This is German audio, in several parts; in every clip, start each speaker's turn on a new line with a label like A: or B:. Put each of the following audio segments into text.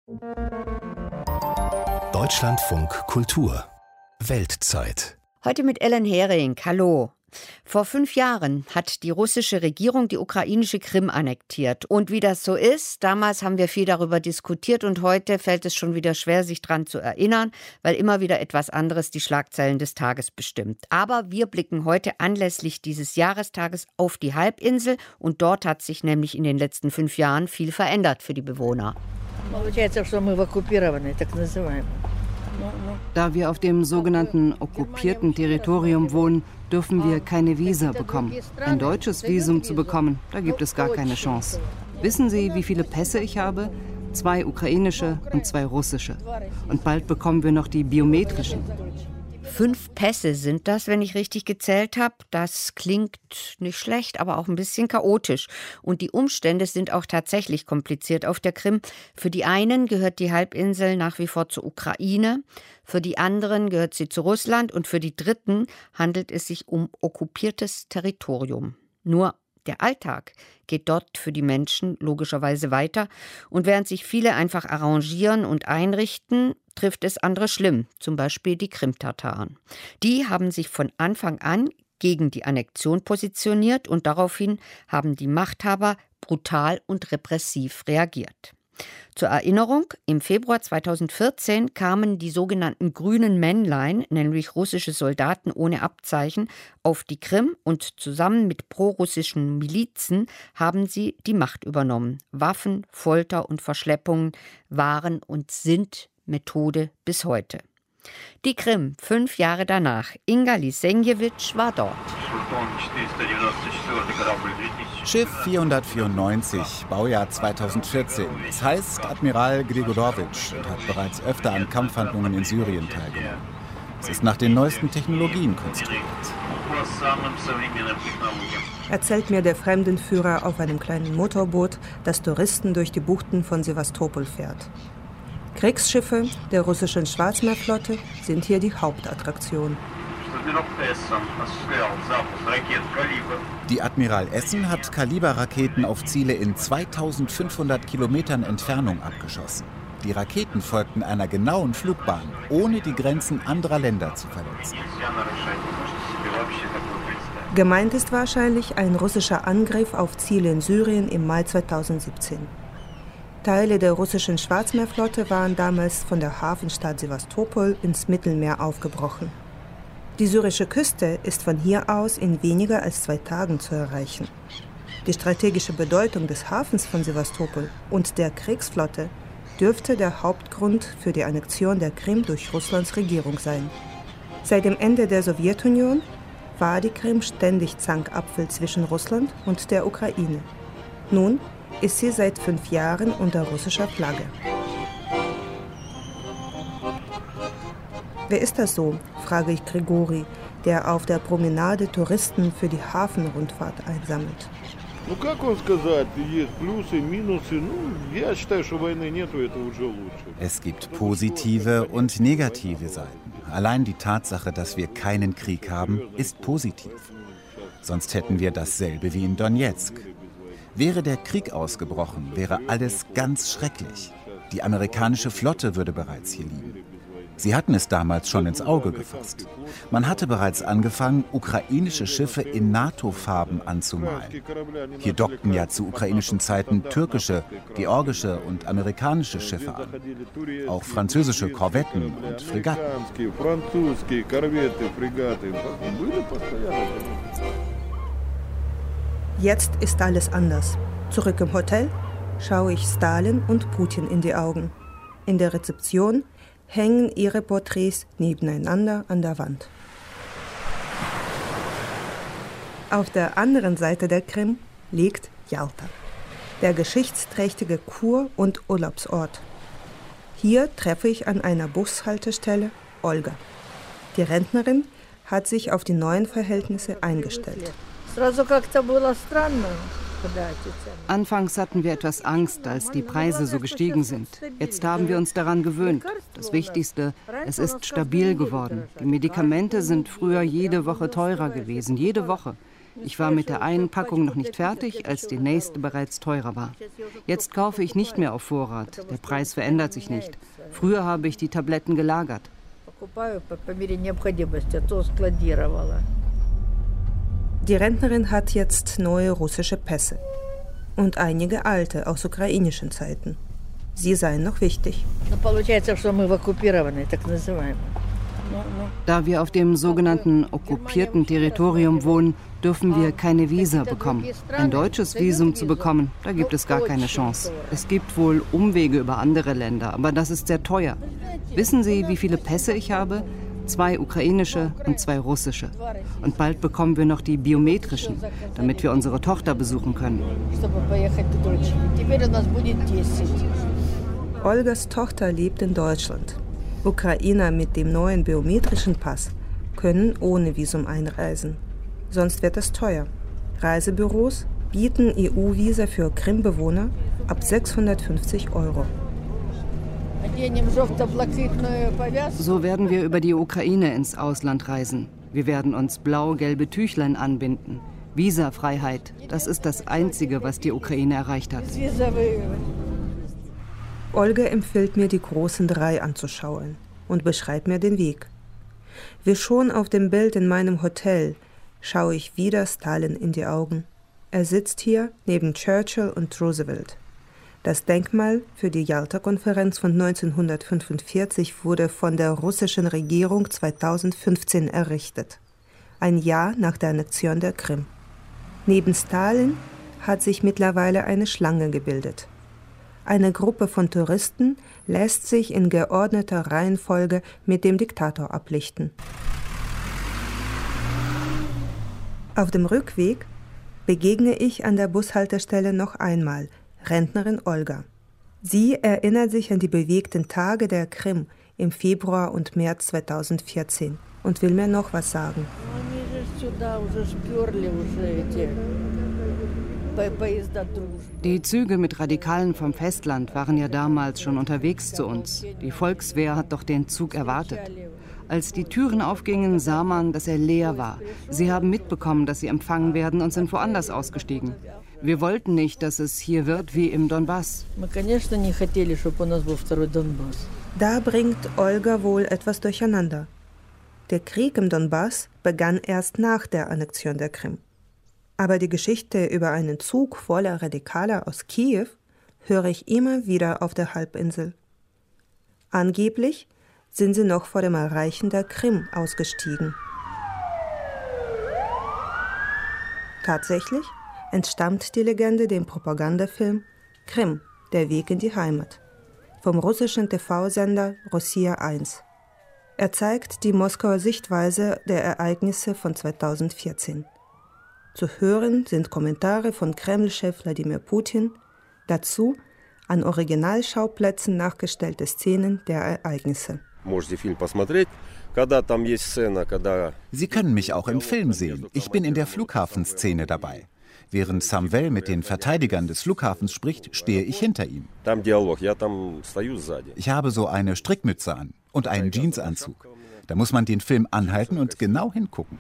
A: Deutschlandfunk Kultur Weltzeit.
B: Heute mit Ellen Hering. Hallo. Vor 5 Jahren hat die russische Regierung die ukrainische Krim annektiert. Und wie das so ist, damals haben wir viel darüber diskutiert und heute fällt es schon wieder schwer, sich daran zu erinnern, weil immer wieder etwas anderes die Schlagzeilen des Tages bestimmt. Aber wir blicken heute anlässlich dieses Jahrestages auf die Halbinsel und dort hat sich nämlich in den letzten 5 Jahren viel verändert für die Bewohner.
C: Da wir auf dem sogenannten okkupierten Territorium wohnen, dürfen wir keine Visa bekommen. Ein deutsches Visum zu bekommen, da gibt es gar keine Chance. Wissen Sie, wie viele Pässe ich habe? 2 ukrainische und 2 russische. Und bald bekommen wir noch die biometrischen.
B: 5 Pässe sind das, wenn ich richtig gezählt habe. Das klingt nicht schlecht, aber auch ein bisschen chaotisch. Und die Umstände sind auch tatsächlich kompliziert auf der Krim. Für die einen gehört die Halbinsel nach wie vor zur Ukraine, für die anderen gehört sie zu Russland und für die Dritten handelt es sich um okkupiertes Territorium. Nur der Alltag geht dort für die Menschen logischerweise weiter. Und während sich viele einfach arrangieren und einrichten, trifft es andere schlimm, zum Beispiel die Krimtataren. Die haben sich von Anfang an gegen die Annexion positioniert und daraufhin haben die Machthaber brutal und repressiv reagiert. Zur Erinnerung, im Februar 2014 kamen die sogenannten grünen Männlein, nämlich russische Soldaten ohne Abzeichen, auf die Krim und zusammen mit prorussischen Milizen haben sie die Macht übernommen. Waffen, Folter und Verschleppungen waren und sind Methode bis heute. Die Krim, 5 Jahre danach. Inga Lisenjewitsch war dort.
D: Schiff 494, Baujahr 2014. Es heißt Admiral Grigorowitsch und hat bereits öfter an Kampfhandlungen in Syrien teilgenommen. Es ist nach den neuesten Technologien konstruiert.
E: Erzählt mir der Fremdenführer auf einem kleinen Motorboot, das Touristen durch die Buchten von Sewastopol fährt. Kriegsschiffe der russischen Schwarzmeerflotte sind hier die Hauptattraktion.
D: Die Admiral Essen hat Kaliberraketen auf Ziele in 2500 Kilometern Entfernung abgeschossen. Die Raketen folgten einer genauen Flugbahn, ohne die Grenzen anderer Länder zu verletzen.
E: Gemeint ist wahrscheinlich ein russischer Angriff auf Ziele in Syrien im Mai 2017. Teile der russischen Schwarzmeerflotte waren damals von der Hafenstadt Sewastopol ins Mittelmeer aufgebrochen. Die syrische Küste ist von hier aus in weniger als 2 Tagen zu erreichen. Die strategische Bedeutung des Hafens von Sewastopol und der Kriegsflotte dürfte der Hauptgrund für die Annexion der Krim durch Russlands Regierung sein. Seit dem Ende der Sowjetunion war die Krim ständig Zankapfel zwischen Russland und der Ukraine. Nun ist sie seit 5 Jahren unter russischer Flagge. Wer ist das so, frage ich Grigori, der auf der Promenade Touristen für die Hafenrundfahrt einsammelt.
D: Es gibt positive und negative Seiten. Allein die Tatsache, dass wir keinen Krieg haben, ist positiv. Sonst hätten wir dasselbe wie in Donezk. Wäre der Krieg ausgebrochen, wäre alles ganz schrecklich. Die amerikanische Flotte würde bereits hier liegen. Sie hatten es damals schon ins Auge gefasst. Man hatte bereits angefangen, ukrainische Schiffe in NATO-Farben anzumalen. Hier dockten ja zu ukrainischen Zeiten türkische, georgische und amerikanische Schiffe an. Auch französische Korvetten und Fregatten.
E: Jetzt ist alles anders. Zurück im Hotel schaue ich Stalin und Putin in die Augen. In der Rezeption hängen ihre Porträts nebeneinander an der Wand. Auf der anderen Seite der Krim liegt Jalta, der geschichtsträchtige Kur- und Urlaubsort. Hier treffe ich an einer Bushaltestelle Olga. Die Rentnerin hat sich auf die neuen Verhältnisse eingestellt.
C: Anfangs hatten wir etwas Angst, als die Preise so gestiegen sind. Jetzt haben wir uns daran gewöhnt. Das Wichtigste, es ist stabil geworden. Die Medikamente sind früher jede Woche teurer gewesen, jede Woche. Ich war mit der einen Packung noch nicht fertig, als die nächste bereits teurer war. Jetzt kaufe ich nicht mehr auf Vorrat. Der Preis verändert sich nicht. Früher habe ich die Tabletten gelagert.
E: Die Rentnerin hat jetzt neue russische Pässe und einige alte aus ukrainischen Zeiten. Sie seien noch wichtig.
C: Da wir auf dem sogenannten okkupierten Territorium wohnen, dürfen wir keine Visa bekommen. Ein deutsches Visum zu bekommen, da gibt es gar keine Chance. Es gibt wohl Umwege über andere Länder, aber das ist sehr teuer. Wissen Sie, wie viele Pässe ich habe? 2 ukrainische und 2 russische. Und bald bekommen wir noch die biometrischen, damit wir unsere Tochter besuchen können.
E: Olgas Tochter lebt in Deutschland. Ukrainer mit dem neuen biometrischen Pass können ohne Visum einreisen. Sonst wird es teuer. Reisebüros bieten EU-Visa für Krim-Bewohner ab 650 €.
C: So werden wir über die Ukraine ins Ausland reisen. Wir werden uns blau-gelbe Tüchlein anbinden. Visafreiheit, das ist das Einzige, was die Ukraine erreicht hat.
E: Olga empfiehlt mir, die großen 3 anzuschauen und beschreibt mir den Weg. Wie schon auf dem Bild in meinem Hotel schaue ich wieder Stalin in die Augen. Er sitzt hier neben Churchill und Roosevelt. Das Denkmal für die Jalta-Konferenz von 1945 wurde von der russischen Regierung 2015 errichtet, ein Jahr nach der Annexion der Krim. Neben Stalin hat sich mittlerweile eine Schlange gebildet. Eine Gruppe von Touristen lässt sich in geordneter Reihenfolge mit dem Diktator ablichten. Auf dem Rückweg begegne ich an der Bushaltestelle noch einmal Rentnerin Olga. Sie erinnert sich an die bewegten Tage der Krim im Februar und März 2014 und will mir noch was sagen.
C: Die Züge mit Radikalen vom Festland waren ja damals schon unterwegs zu uns. Die Volkswehr hat doch den Zug erwartet. Als die Türen aufgingen, sah man, dass er leer war. Sie haben mitbekommen, dass sie empfangen werden und sind woanders ausgestiegen. Wir wollten nicht, dass es hier wird wie im Donbass.
E: Da bringt Olga wohl etwas durcheinander. Der Krieg im Donbass begann erst nach der Annexion der Krim. Aber die Geschichte über einen Zug voller Radikaler aus Kiew höre ich immer wieder auf der Halbinsel. Angeblich sind sie noch vor dem Erreichen der Krim ausgestiegen. Tatsächlich entstammt die Legende dem Propagandafilm Krim, der Weg in die Heimat, vom russischen TV-Sender Rossiya 1. Er zeigt die Moskauer Sichtweise der Ereignisse von 2014. Zu hören sind Kommentare von Kreml-Chef Wladimir Putin, dazu an Originalschauplätzen nachgestellte Szenen der Ereignisse.
D: Sie können mich auch im Film sehen. Ich bin in der Flughafenszene dabei. Während Samvel mit den Verteidigern des Flughafens spricht, stehe ich hinter ihm. Ich habe so eine Strickmütze an und einen Jeansanzug. Da muss man den Film anhalten und genau hingucken.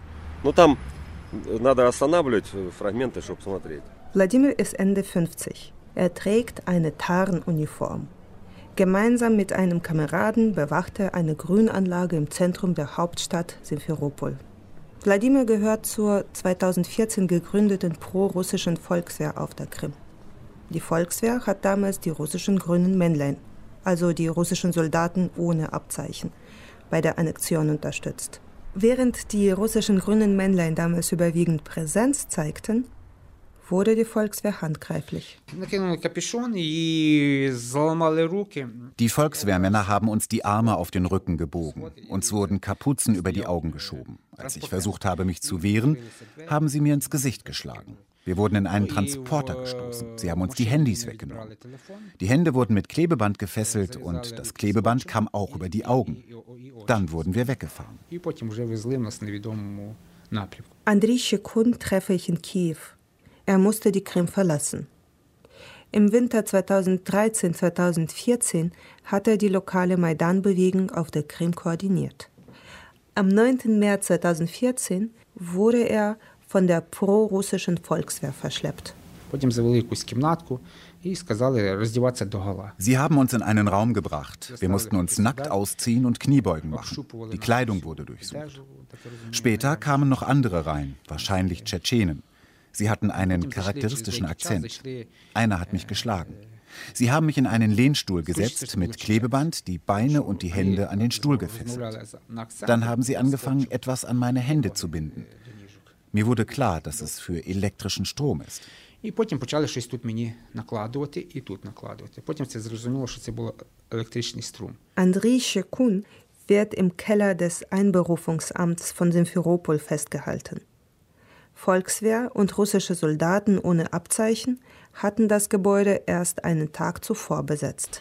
E: Wladimir ist Ende 50. Er trägt eine Tarnuniform. Gemeinsam mit einem Kameraden bewacht er eine Grünanlage im Zentrum der Hauptstadt Simferopol. Wladimir gehört zur 2014 gegründeten pro-russischen Volkswehr auf der Krim. Die Volkswehr hat damals die russischen grünen Männlein, also die russischen Soldaten ohne Abzeichen, bei der Annexion unterstützt. Während die russischen grünen Männlein damals überwiegend Präsenz zeigten, wurde die Volkswehr handgreiflich.
D: Die Volkswehrmänner haben uns die Arme auf den Rücken gebogen. Uns wurden Kapuzen über die Augen geschoben. Als ich versucht habe, mich zu wehren, haben sie mir ins Gesicht geschlagen. Wir wurden in einen Transporter gestoßen. Sie haben uns die Handys weggenommen. Die Hände wurden mit Klebeband gefesselt und das Klebeband kam auch über die Augen. Dann wurden wir weggefahren.
E: Andriy Shekun treffe ich in Kiew. Er musste die Krim verlassen. Im Winter 2013-2014 hat er die lokale Maidan-Bewegung auf der Krim koordiniert. Am 9. März 2014 wurde er von der prorussischen Volkswehr verschleppt.
D: Sie haben uns in einen Raum gebracht. Wir mussten uns nackt ausziehen und Kniebeugen machen. Die Kleidung wurde durchsucht. Später kamen noch andere rein, wahrscheinlich Tschetschenen. Sie hatten einen charakteristischen Akzent. Einer hat mich geschlagen. Sie haben mich in einen Lehnstuhl gesetzt, mit Klebeband die Beine und die Hände an den Stuhl gefesselt. Dann haben sie angefangen, etwas an meine Hände zu binden. Mir wurde klar, dass es für elektrischen Strom ist.
F: І потім почали щось тут мені накладувати і тут накладувати. Потім це зрозуміло, що це було електричний струм.
E: Andriy Shekun wird im Keller des Einberufungsamts von Simferopol festgehalten. Volkswehr und russische Soldaten ohne Abzeichen hatten das Gebäude erst einen Tag zuvor besetzt.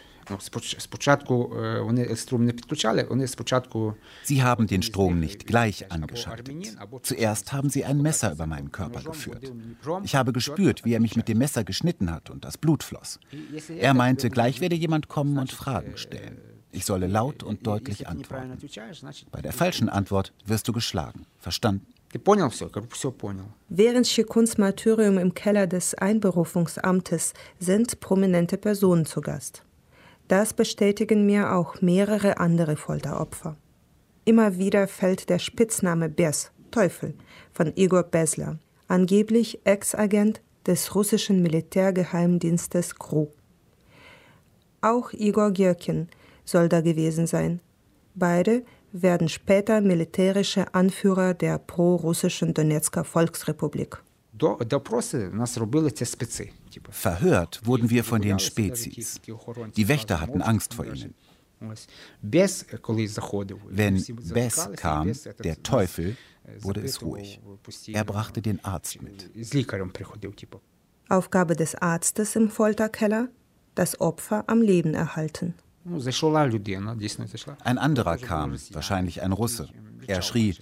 D: Sie haben den Strom nicht gleich angeschaltet. Zuerst haben sie ein Messer über meinen Körper geführt. Ich habe gespürt, wie er mich mit dem Messer geschnitten hat und das Blut floss. Er meinte, gleich werde jemand kommen und Fragen stellen. Ich solle laut und deutlich antworten. Bei der falschen Antwort wirst du geschlagen. Verstanden?
E: Während Shekuns Martyrium im Keller des Einberufungsamtes sind prominente Personen zu Gast. Das bestätigen mir auch mehrere andere Folteropfer. Immer wieder fällt der Spitzname Bes, Teufel, von Igor Besler, angeblich Ex-Agent des russischen Militärgeheimdienstes GRU. Auch Igor Girkin soll da gewesen sein. Beide werden später militärische Anführer der pro-russischen Donezker Volksrepublik.
D: Verhört wurden wir von den Spezies. Die Wächter hatten Angst vor ihnen. Wenn Bes kam, der Teufel, wurde es ruhig. Er brachte den Arzt mit.
E: Aufgabe des Arztes im Folterkeller: das Opfer am Leben erhalten.
D: Ein anderer kam, wahrscheinlich ein Russe. Er schrie: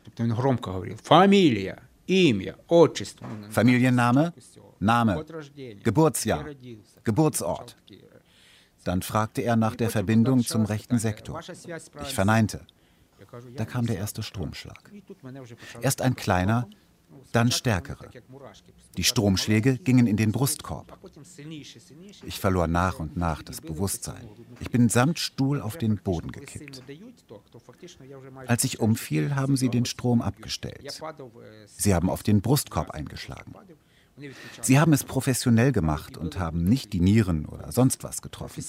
D: Familienname, Name, Geburtsjahr, Geburtsort. Dann fragte er nach der Verbindung zum rechten Sektor. Ich verneinte. Da kam der erste Stromschlag. Erst ein kleiner, dann stärkere. Die Stromschläge gingen in den Brustkorb. Ich verlor nach und nach das Bewusstsein. Ich bin samt Stuhl auf den Boden gekippt. Als ich umfiel, haben sie den Strom abgestellt. Sie haben auf den Brustkorb eingeschlagen. Sie haben es professionell gemacht und haben nicht die Nieren oder sonst was getroffen.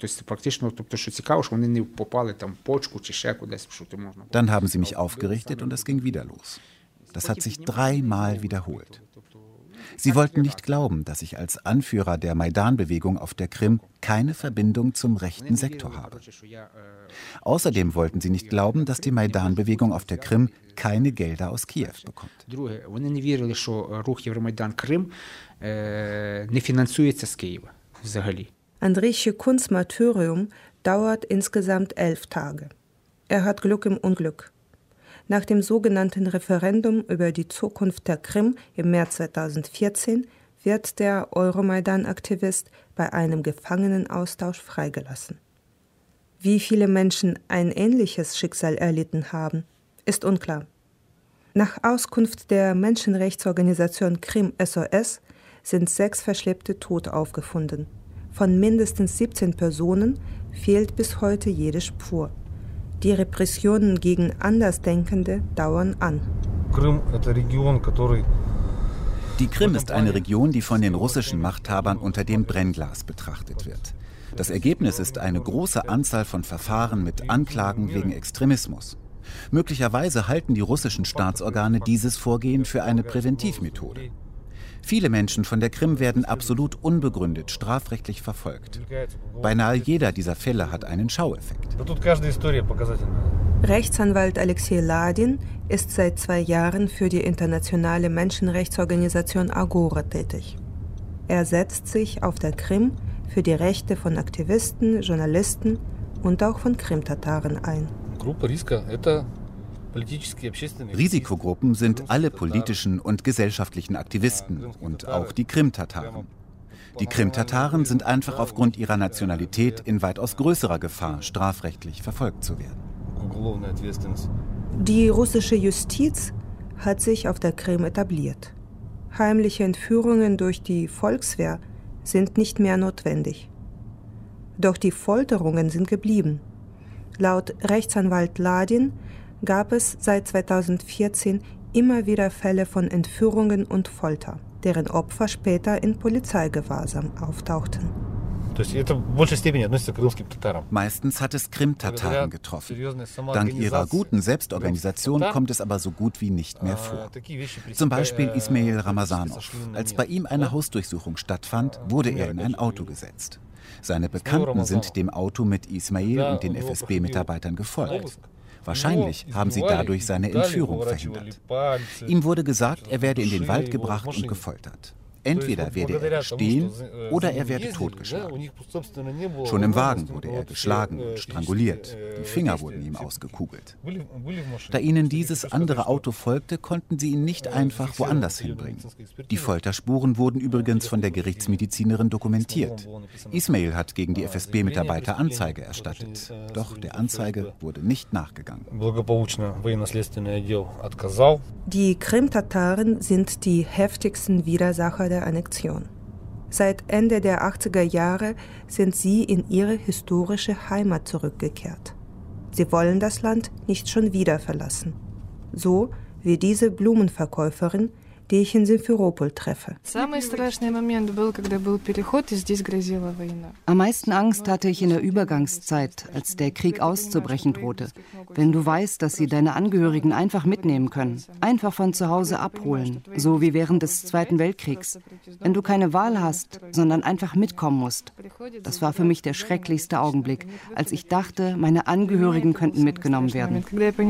D: Dann haben sie mich aufgerichtet und es ging wieder los. Das hat sich 3-mal wiederholt. Sie wollten nicht glauben, dass ich als Anführer der Maidan-Bewegung auf der Krim keine Verbindung zum rechten Sektor habe. Außerdem wollten sie nicht glauben, dass die Maidan-Bewegung auf der Krim keine Gelder aus Kiew bekommt.
E: Andriy Shekuns Martyrium dauert insgesamt 11 Tage. Er hat Glück im Unglück. Nach dem sogenannten Referendum über die Zukunft der Krim im März 2014 wird der Euromaidan-Aktivist bei einem Gefangenenaustausch freigelassen. Wie viele Menschen ein ähnliches Schicksal erlitten haben, ist unklar. Nach Auskunft der Menschenrechtsorganisation Krim SOS sind 6 Verschleppte tot aufgefunden. Von mindestens 17 Personen fehlt bis heute jede Spur. Die Repressionen gegen Andersdenkende dauern an.
D: Die Krim ist eine Region, die von den russischen Machthabern unter dem Brennglas betrachtet wird. Das Ergebnis ist eine große Anzahl von Verfahren mit Anklagen wegen Extremismus. Möglicherweise halten die russischen Staatsorgane dieses Vorgehen für eine Präventivmethode. Viele Menschen von der Krim werden absolut unbegründet strafrechtlich verfolgt. Beinahe jeder dieser Fälle hat einen Schaueffekt.
E: Rechtsanwalt Alexei Ladin ist seit 2 Jahren für die internationale Menschenrechtsorganisation Agora tätig. Er setzt sich auf der Krim für die Rechte von Aktivisten, Journalisten und auch von Krimtataren ein.
D: Risikogruppen sind alle politischen und gesellschaftlichen Aktivisten und auch die Krimtataren. Die Krimtataren sind einfach aufgrund ihrer Nationalität in weitaus größerer Gefahr, strafrechtlich verfolgt zu werden.
E: Die russische Justiz hat sich auf der Krim etabliert. Heimliche Entführungen durch die Volkswehr sind nicht mehr notwendig. Doch die Folterungen sind geblieben. Laut Rechtsanwalt Ladin gab es seit 2014 immer wieder Fälle von Entführungen und Folter, deren Opfer später in Polizeigewahrsam auftauchten.
D: Meistens hat es Krim-Tataren getroffen. Dank ihrer guten Selbstorganisation kommt es aber so gut wie nicht mehr vor. Zum Beispiel Ismail Ramazanov. Als bei ihm eine Hausdurchsuchung stattfand, wurde er in ein Auto gesetzt. Seine Bekannten sind dem Auto mit Ismail und den FSB-Mitarbeitern gefolgt. Wahrscheinlich haben sie dadurch seine Entführung verhindert. Ihm wurde gesagt, er werde in den Wald gebracht und gefoltert. Entweder werde er stehen oder er werde totgeschlagen. Schon im Wagen wurde er geschlagen und stranguliert. Die Finger wurden ihm ausgekugelt. Da ihnen dieses andere Auto folgte, konnten sie ihn nicht einfach woanders hinbringen. Die Folterspuren wurden übrigens von der Gerichtsmedizinerin dokumentiert. Ismail hat gegen die FSB-Mitarbeiter Anzeige erstattet. Doch der Anzeige wurde nicht nachgegangen.
E: Die Krim-Tataren sind die heftigsten Widersacher der Annexion. Seit Ende der 80er Jahre sind sie in ihre historische Heimat zurückgekehrt. Sie wollen das Land nicht schon wieder verlassen. So wie diese Blumenverkäuferin, die ich in Simferopol treffe.
C: Am meisten Angst hatte ich in der Übergangszeit, als der Krieg auszubrechen drohte. Wenn du weißt, dass sie deine Angehörigen einfach mitnehmen können, einfach von zu Hause abholen, so wie während des Zweiten Weltkriegs. Wenn du keine Wahl hast, sondern einfach mitkommen musst. Das war für mich der schrecklichste Augenblick, als ich dachte, meine Angehörigen könnten mitgenommen werden.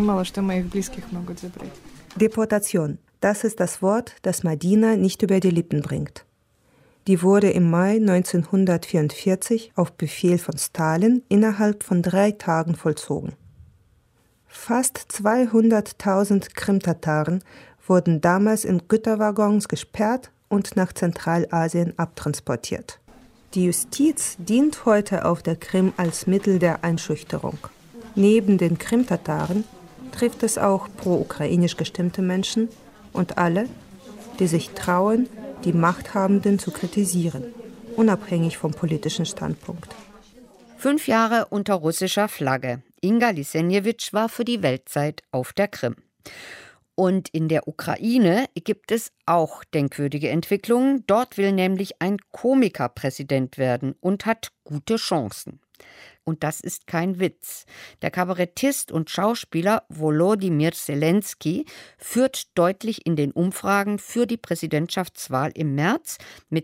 E: Deportation. Das ist das Wort, das Madina nicht über die Lippen bringt. Die wurde im Mai 1944 auf Befehl von Stalin innerhalb von 3 Tagen vollzogen. Fast 200.000 Krim-Tataren wurden damals in Güterwaggons gesperrt und nach Zentralasien abtransportiert. Die Justiz dient heute auf der Krim als Mittel der Einschüchterung. Neben den Krim-Tataren trifft es auch pro-ukrainisch gestimmte Menschen und alle, die sich trauen, die Machthabenden zu kritisieren, unabhängig vom politischen Standpunkt.
B: 5 Jahre unter russischer Flagge. Inga Lisenjewitsch war für die Weltzeit auf der Krim. Und in der Ukraine gibt es auch denkwürdige Entwicklungen. Dort will nämlich ein Komiker Präsident werden und hat gute Chancen. Und das ist kein Witz. Der Kabarettist und Schauspieler Volodymyr Zelensky führt deutlich in den Umfragen für die Präsidentschaftswahl im März. Mit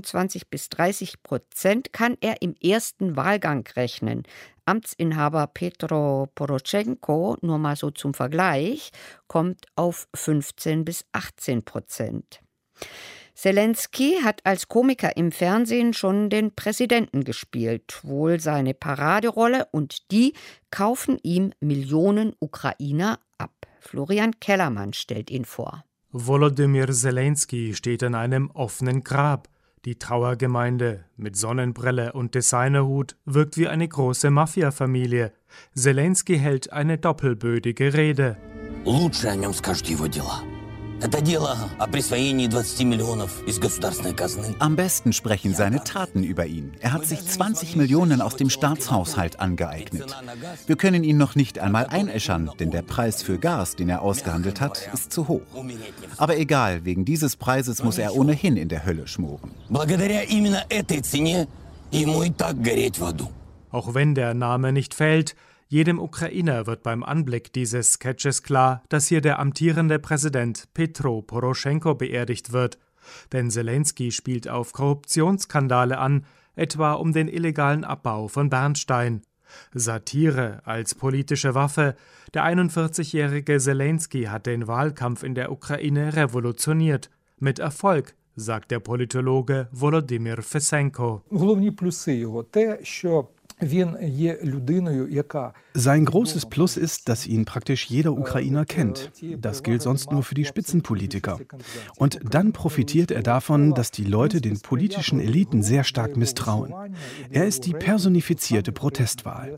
B: 25-30% kann er im ersten Wahlgang rechnen. Amtsinhaber Petro Poroschenko, nur mal so zum Vergleich, kommt auf 15-18%. Zelensky hat als Komiker im Fernsehen schon den Präsidenten gespielt, wohl seine Paraderolle, und die kaufen ihm Millionen Ukrainer ab. Florian Kellermann stellt ihn vor.
G: Volodymyr Zelensky steht an einem offenen Grab. Die Trauergemeinde mit Sonnenbrille und Designerhut wirkt wie eine große Mafia-Familie. Zelensky hält eine doppelbödige Rede.
H: Лучше о нем скажут его дела. Это дело о присвоении 20 миллионов из государственной казны.
D: Am besten sprechen seine Taten über ihn. Er hat sich 20 Millionen aus dem Staatshaushalt angeeignet. Wir können ihn noch nicht einmal einäschern, denn der Preis für Gas, den er ausgehandelt hat, ist zu hoch. Aber egal, wegen dieses Preises muss er ohnehin in der Hölle schmoren.
H: Благодаря именно этой цене ему и так гореть в аду.
G: Auch wenn der Name nicht fällt, jedem Ukrainer wird beim Anblick dieses Sketches klar, dass hier der amtierende Präsident Petro Poroschenko beerdigt wird. Denn Zelensky spielt auf Korruptionsskandale an, etwa um den illegalen Abbau von Bernstein. Satire als politische Waffe. Der 41-jährige Zelensky hat den Wahlkampf in der Ukraine revolutioniert. Mit Erfolg, sagt der Politologe Volodymyr Fesenko.
I: Sein großes Plus ist, dass ihn praktisch jeder Ukrainer kennt. Das gilt sonst nur für die Spitzenpolitiker. Und dann profitiert er davon, dass die Leute den politischen Eliten sehr stark misstrauen. Er ist die personifizierte Protestwahl.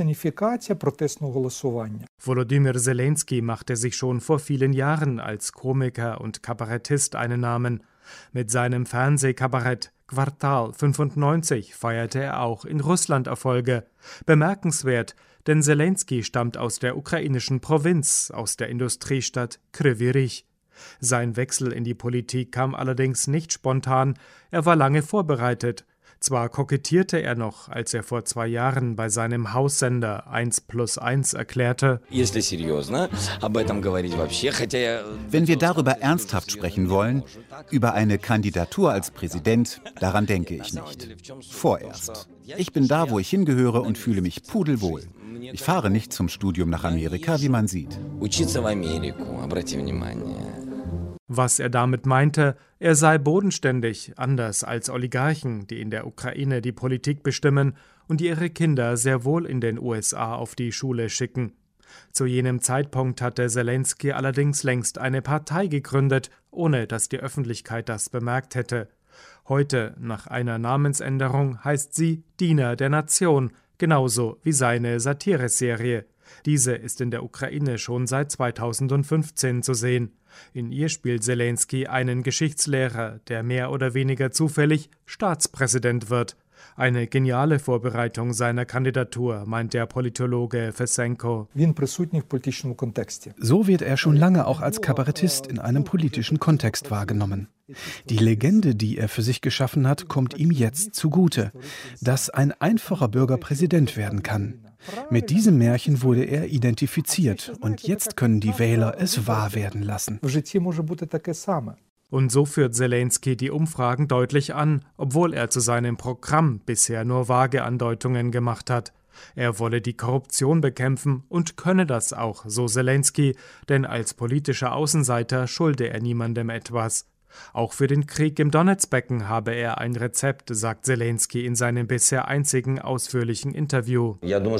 G: Volodymyr Zelensky machte sich schon vor vielen Jahren als Komiker und Kabarettist einen Namen. Mit seinem Fernsehkabarett Quartal 95 feierte er auch in Russland Erfolge. Bemerkenswert, denn Zelensky stammt aus der ukrainischen Provinz, aus der Industriestadt Kryvyi Rih. Sein Wechsel in die Politik kam allerdings nicht spontan, er war lange vorbereitet. Zwar kokettierte er noch, als er vor 2 Jahren bei seinem Haussender 1+1 erklärte:
D: Wenn wir darüber ernsthaft sprechen wollen, über eine Kandidatur als Präsident, daran denke ich nicht. Vorerst. Ich bin da, wo ich hingehöre und fühle mich pudelwohl. Ich fahre nicht zum Studium nach Amerika, wie man sieht.
G: Was er damit meinte, er sei bodenständig, anders als Oligarchen, die in der Ukraine die Politik bestimmen und die ihre Kinder sehr wohl in den USA auf die Schule schicken. Zu jenem Zeitpunkt hatte Zelensky allerdings längst eine Partei gegründet, ohne dass die Öffentlichkeit das bemerkt hätte. Heute, nach einer Namensänderung, heißt sie Diener der Nation, genauso wie seine Satireserie. Diese ist in der Ukraine schon seit 2015 zu sehen. In ihr spielt Zelensky einen Geschichtslehrer, der mehr oder weniger zufällig Staatspräsident wird. Eine geniale Vorbereitung seiner Kandidatur, meint der Politologe Fesenko.
I: So wird er schon lange auch als Kabarettist in einem politischen Kontext wahrgenommen. Die Legende, die er für sich geschaffen hat, kommt ihm jetzt zugute, dass ein einfacher Bürger Präsident werden kann. Mit diesem Märchen wurde er identifiziert und jetzt können die Wähler es wahr werden lassen.
G: Und so führt Zelensky die Umfragen deutlich an, obwohl er zu seinem Programm bisher nur vage Andeutungen gemacht hat. Er wolle die Korruption bekämpfen und könne das auch, so Zelensky, denn als politischer Außenseiter schulde er niemandem etwas. Auch für den Krieg im Donezbecken habe er ein Rezept, sagt Zelensky in seinem bisher einzigen ausführlichen Interview.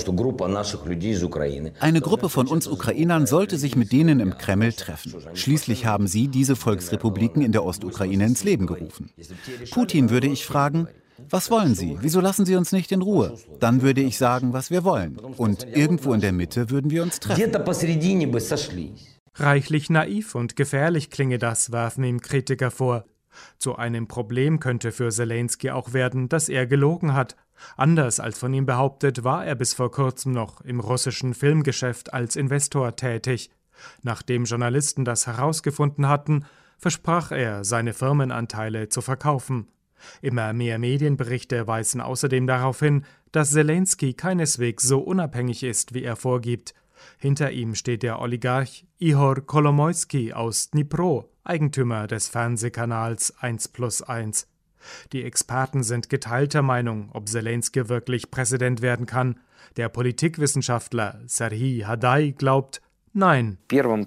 D: Eine Gruppe von uns Ukrainern sollte sich mit denen im Kreml treffen. Schließlich haben sie diese Volksrepubliken in der Ostukraine ins Leben gerufen. Putin würde ich fragen: Was wollen Sie? Wieso lassen Sie uns nicht in Ruhe? Dann würde ich sagen, was wir wollen. Und irgendwo in der Mitte würden wir uns treffen.
G: Reichlich naiv und gefährlich klinge das, werfen ihm Kritiker vor. Zu einem Problem könnte für Zelensky auch werden, dass er gelogen hat. Anders als von ihm behauptet, war er bis vor kurzem noch im russischen Filmgeschäft als Investor tätig. Nachdem Journalisten das herausgefunden hatten, versprach er, seine Firmenanteile zu verkaufen. Immer mehr Medienberichte weisen außerdem darauf hin, dass Zelensky keineswegs so unabhängig ist, wie er vorgibt. Hinter ihm steht der Oligarch Ihor Kolomoisky aus Dnipro, Eigentümer des Fernsehkanals 1+1. Die Experten sind geteilter Meinung, ob Zelensky wirklich Präsident werden kann. Der Politikwissenschaftler Serhii Hadai glaubt, nein.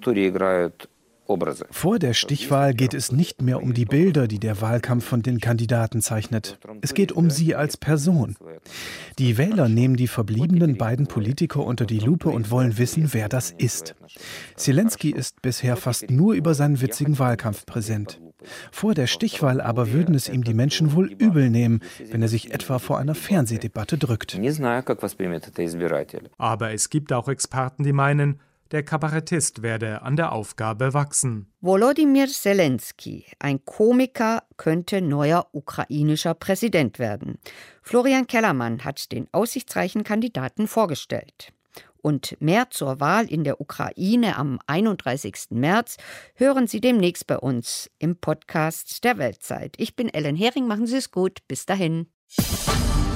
I: Vor der Stichwahl geht es nicht mehr um die Bilder, die der Wahlkampf von den Kandidaten zeichnet. Es geht um sie als Person. Die Wähler nehmen die verbliebenen beiden Politiker unter die Lupe und wollen wissen, wer das ist. Zelensky ist bisher fast nur über seinen witzigen Wahlkampf präsent. Vor der Stichwahl aber würden es ihm die Menschen wohl übel nehmen, wenn er sich etwa vor einer Fernsehdebatte drückt.
G: Aber es gibt auch Experten, die meinen, der Kabarettist werde an der Aufgabe wachsen.
B: Volodymyr Zelensky, ein Komiker, könnte neuer ukrainischer Präsident werden. Florian Kellermann hat den aussichtsreichen Kandidaten vorgestellt. Und mehr zur Wahl in der Ukraine am 31. März hören Sie demnächst bei uns im Podcast der Weltzeit. Ich bin Ellen Hering, machen Sie es gut, bis dahin.